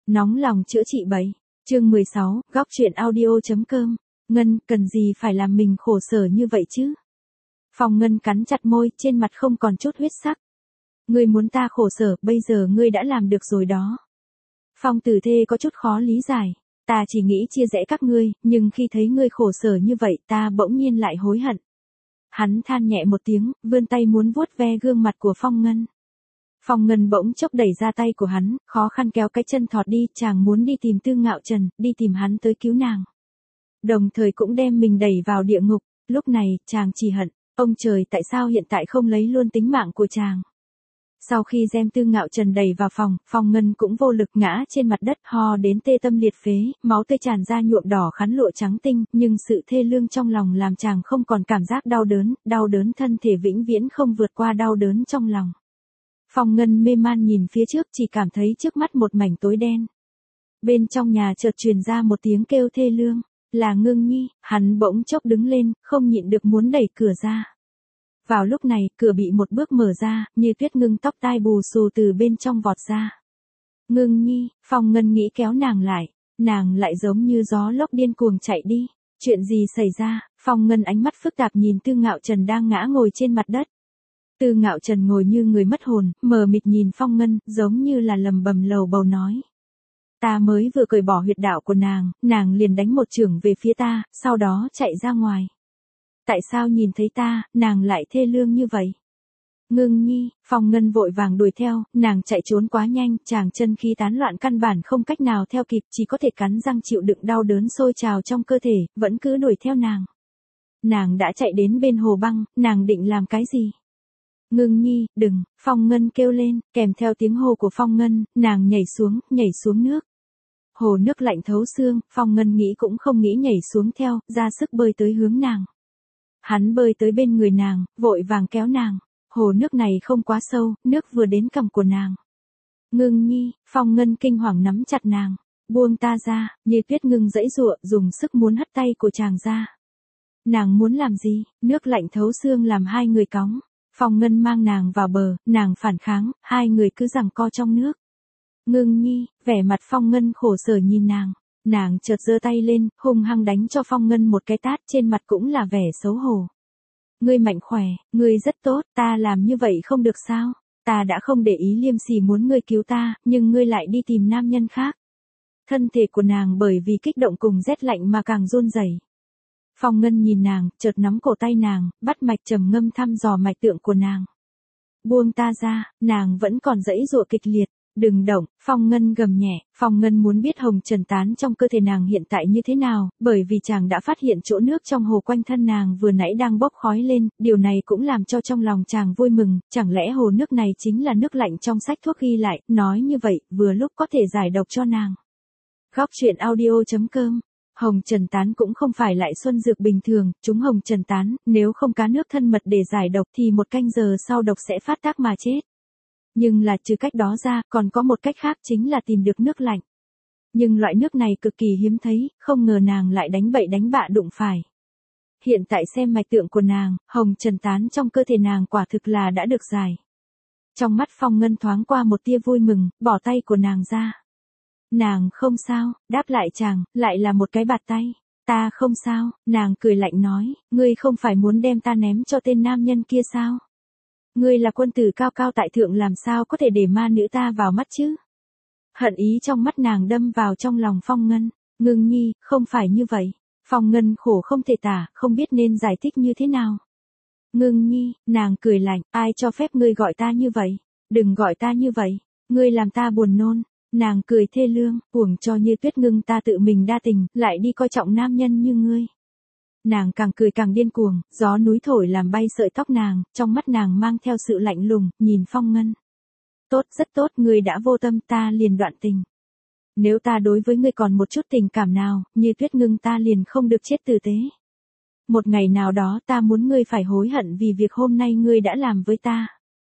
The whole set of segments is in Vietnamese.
Nóng lòng chữa trị 7. Chương 16, góc truyện audio.com. Ngân, cần gì phải làm mình khổ sở như vậy chứ? Phong Ngân cắn chặt môi, trên mặt không còn chút huyết sắc. Ngươi muốn ta khổ sở, bây giờ ngươi đã làm được rồi đó. Phong Tử Thê có chút khó lý giải. Ta chỉ nghĩ chia rẽ các ngươi, nhưng khi thấy ngươi khổ sở như vậy ta bỗng nhiên lại hối hận. Hắn than nhẹ một tiếng, vươn tay muốn vuốt ve gương mặt của Phong Ngân. Phong Ngân bỗng chốc đẩy ra tay của hắn, khó khăn kéo cái chân thọt đi, chàng muốn đi tìm Tư Ngạo Trần, đi tìm hắn tới cứu nàng. Đồng thời cũng đem mình đẩy vào địa ngục, lúc này, chàng chỉ hận, ông trời tại sao hiện tại không lấy luôn tính mạng của chàng. Sau khi đem Tư Ngạo Trần đẩy vào phòng, Phong Ngân cũng vô lực ngã trên mặt đất ho đến tê tâm liệt phế, máu tươi tràn ra nhuộm đỏ khăn lụa trắng tinh, nhưng sự thê lương trong lòng làm chàng không còn cảm giác đau đớn thân thể vĩnh viễn không vượt qua đau đớn trong lòng. Phong Ngân mê man nhìn phía trước chỉ cảm thấy trước mắt một mảnh tối đen. Bên trong nhà chợt truyền ra một tiếng kêu thê lương, là Ngưng Nhi, hắn bỗng chốc đứng lên, không nhịn được muốn đẩy cửa ra. Vào lúc này, cửa bị một bước mở ra, Như Tuyết Ngưng tóc tai bù xù từ bên trong vọt ra. Ngưng Nhi, Phong Ngân nghĩ kéo nàng lại giống như gió lốc điên cuồng chạy đi. Chuyện gì xảy ra? Phong Ngân ánh mắt phức tạp nhìn Tư Ngạo Trần đang ngã ngồi trên mặt đất. Tư Ngạo Trần ngồi như người mất hồn, mờ mịt nhìn Phong Ngân, giống như là lầm bầm lầu bầu nói. Ta mới vừa cởi bỏ huyệt đạo của nàng liền đánh một chưởng về phía ta, sau đó chạy ra ngoài. Tại sao nhìn thấy ta, nàng lại thê lương như vậy? Ngưng Nhi, Phong Ngân vội vàng đuổi theo, nàng chạy trốn quá nhanh, chàng chân khí tán loạn căn bản không cách nào theo kịp, chỉ có thể cắn răng chịu đựng đau đớn sôi trào trong cơ thể, vẫn cứ đuổi theo nàng. Nàng đã chạy đến bên hồ băng, nàng định làm cái gì? Ngưng Nhi, đừng, Phong Ngân kêu lên, kèm theo tiếng hô của Phong Ngân, nàng nhảy xuống nước. Hồ nước lạnh thấu xương, Phong Ngân nghĩ cũng không nghĩ nhảy xuống theo, ra sức bơi tới hướng nàng. Hắn bơi tới bên người nàng, vội vàng kéo nàng. Hồ nước này không quá sâu, nước vừa đến cằm của nàng. Ngưng Nhi, Phong Ngân kinh hoàng nắm chặt nàng. Buông ta ra, Như Tuyết Ngưng giãy giụa, dùng sức muốn hất tay của chàng ra. Nàng muốn làm gì? Nước lạnh thấu xương làm hai người cóng. Phong Ngân mang nàng vào bờ, nàng phản kháng, hai người cứ giằng co trong nước. Ngưng Nhi, vẻ mặt Phong Ngân khổ sở nhìn nàng chợt giơ tay lên, hung hăng đánh cho Phong Ngân một cái tát, trên mặt cũng là vẻ xấu hổ. Ngươi mạnh khỏe, ngươi rất tốt, ta làm như vậy không được sao? Ta đã không để ý liêm sỉ muốn ngươi cứu ta, nhưng ngươi lại đi tìm nam nhân khác. Thân thể của nàng bởi vì kích động cùng rét lạnh mà càng run rẩy. Phong Ngân nhìn nàng, chợt nắm cổ tay nàng, bắt mạch trầm ngâm thăm dò mạch tượng của nàng. Buông ta ra, nàng vẫn còn giãy giụa kịch liệt. Đừng động, Phong Ngân gầm nhẹ, Phong Ngân muốn biết hồng trần tán trong cơ thể nàng hiện tại như thế nào, bởi vì chàng đã phát hiện chỗ nước trong hồ quanh thân nàng vừa nãy đang bốc khói lên, điều này cũng làm cho trong lòng chàng vui mừng, chẳng lẽ hồ nước này chính là nước lạnh trong sách thuốc ghi lại, nói như vậy, vừa lúc có thể giải độc cho nàng. Góc truyện audio.com. Hồng trần tán cũng không phải lại xuân dược bình thường, chúng hồng trần tán, nếu không cá nước thân mật để giải độc thì một canh giờ sau độc sẽ phát tác mà chết. Nhưng là trừ cách đó ra, còn có một cách khác chính là tìm được nước lạnh. Nhưng loại nước này cực kỳ hiếm thấy, không ngờ nàng lại đánh bậy đánh bạ đụng phải. Hiện tại xem mạch tượng của nàng, hồng trần tán trong cơ thể nàng quả thực là đã được giải. Trong mắt Phong Ngân thoáng qua một tia vui mừng, bỏ tay của nàng ra. Nàng không sao, đáp lại chàng, lại là một cái bạt tay. Ta không sao, nàng cười lạnh nói, ngươi không phải muốn đem ta ném cho tên nam nhân kia sao? Ngươi là quân tử cao cao tại thượng làm sao có thể để ma nữ ta vào mắt chứ? Hận ý trong mắt nàng đâm vào trong lòng Phong Ngân. Ngưng Nhi, không phải như vậy. Phong Ngân khổ không thể tả, không biết nên giải thích như thế nào. Ngưng Nhi, nàng cười lạnh, ai cho phép ngươi gọi ta như vậy? Đừng gọi ta như vậy, ngươi làm ta buồn nôn. Nàng cười thê lương, uổng cho Như Tuyết Ngưng ta tự mình đa tình, lại đi coi trọng nam nhân như ngươi. Nàng càng cười càng điên cuồng, gió núi thổi làm bay sợi tóc nàng, trong mắt nàng mang theo sự lạnh lùng, nhìn Phong Ngân. Tốt, rất tốt, ngươi đã vô tâm ta liền đoạn tình. Nếu ta đối với ngươi còn một chút tình cảm nào, Như Tuyết Ngưng ta liền không được chết tử tế. Một ngày nào đó ta muốn ngươi phải hối hận vì việc hôm nay ngươi đã làm với ta.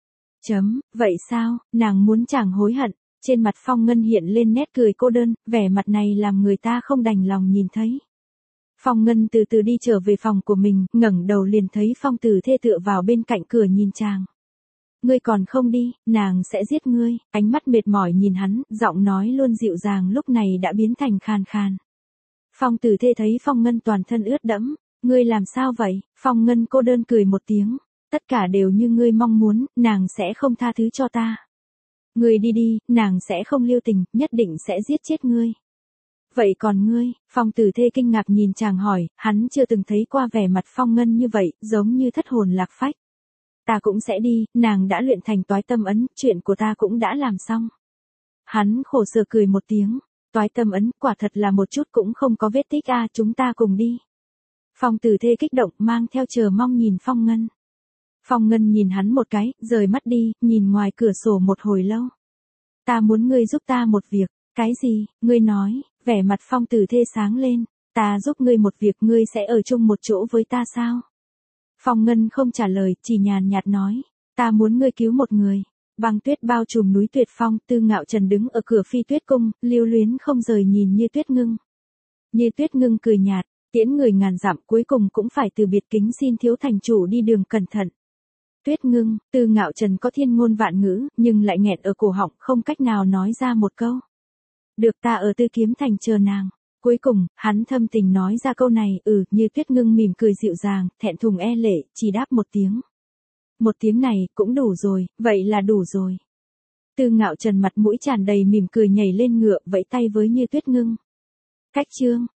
Vậy sao, nàng muốn chàng hối hận, trên mặt Phong Ngân hiện lên nét cười cô đơn, vẻ mặt này làm người ta không đành lòng nhìn thấy. Phong Ngân từ từ đi trở về phòng của mình, ngẩng đầu liền thấy Phong Tử Thê tựa vào bên cạnh cửa nhìn chàng. Ngươi còn không đi, nàng sẽ giết ngươi. Ánh mắt mệt mỏi nhìn hắn, giọng nói luôn dịu dàng lúc này đã biến thành khàn khàn. Phong Tử Thê thấy Phong Ngân toàn thân ướt đẫm. Ngươi làm sao vậy? Phong Ngân cô đơn cười một tiếng. Tất cả đều như ngươi mong muốn, nàng sẽ không tha thứ cho ta. Ngươi đi đi, nàng sẽ không lưu tình, nhất định sẽ giết chết ngươi. Vậy còn ngươi? Phong Tử Thê kinh ngạc nhìn chàng hỏi, hắn chưa từng thấy qua vẻ mặt Phong Ngân như vậy, giống như thất hồn lạc phách. Ta cũng sẽ đi, nàng đã luyện thành toái tâm ấn, chuyện của ta cũng đã làm xong. Hắn khổ sở cười một tiếng, toái tâm ấn, quả thật là một chút cũng không có vết tích a, chúng ta cùng đi. Phong Tử Thê kích động, mang theo chờ mong nhìn Phong Ngân. Phong Ngân nhìn hắn một cái, rời mắt đi, nhìn ngoài cửa sổ một hồi lâu. Ta muốn ngươi giúp ta một việc. Cái gì? Ngươi nói. Vẻ mặt Phong Tử Thê sáng lên. Ta giúp ngươi một việc, ngươi sẽ ở chung một chỗ với ta sao? Phong Ngân không trả lời, chỉ nhàn nhạt nói. Ta muốn ngươi cứu một người. Băng tuyết bao trùm núi Tuyệt Phong, Tư Ngạo Trần đứng ở cửa Phi Tuyết cung, lưu luyến không rời nhìn Như Tuyết Ngưng. Như Tuyết Ngưng cười nhạt, tiễn người ngàn dặm cuối cùng cũng phải từ biệt, kính xin thiếu thành chủ đi đường cẩn thận. Tuyết Ngưng, Tư Ngạo Trần có thiên ngôn vạn ngữ, nhưng lại nghẹn ở cổ họng, không cách nào nói ra một câu. Được, ta ở Tư Kiếm Thành chờ nàng. Cuối cùng, hắn thâm tình nói ra câu này, Như Tuyết Ngưng mỉm cười dịu dàng, thẹn thùng e lệ, chỉ đáp một tiếng. Một tiếng này, cũng đủ rồi, vậy là đủ rồi. Tư Ngạo Trần mặt mũi tràn đầy mỉm cười nhảy lên ngựa, vẫy tay với Như Tuyết Ngưng. Cách chương.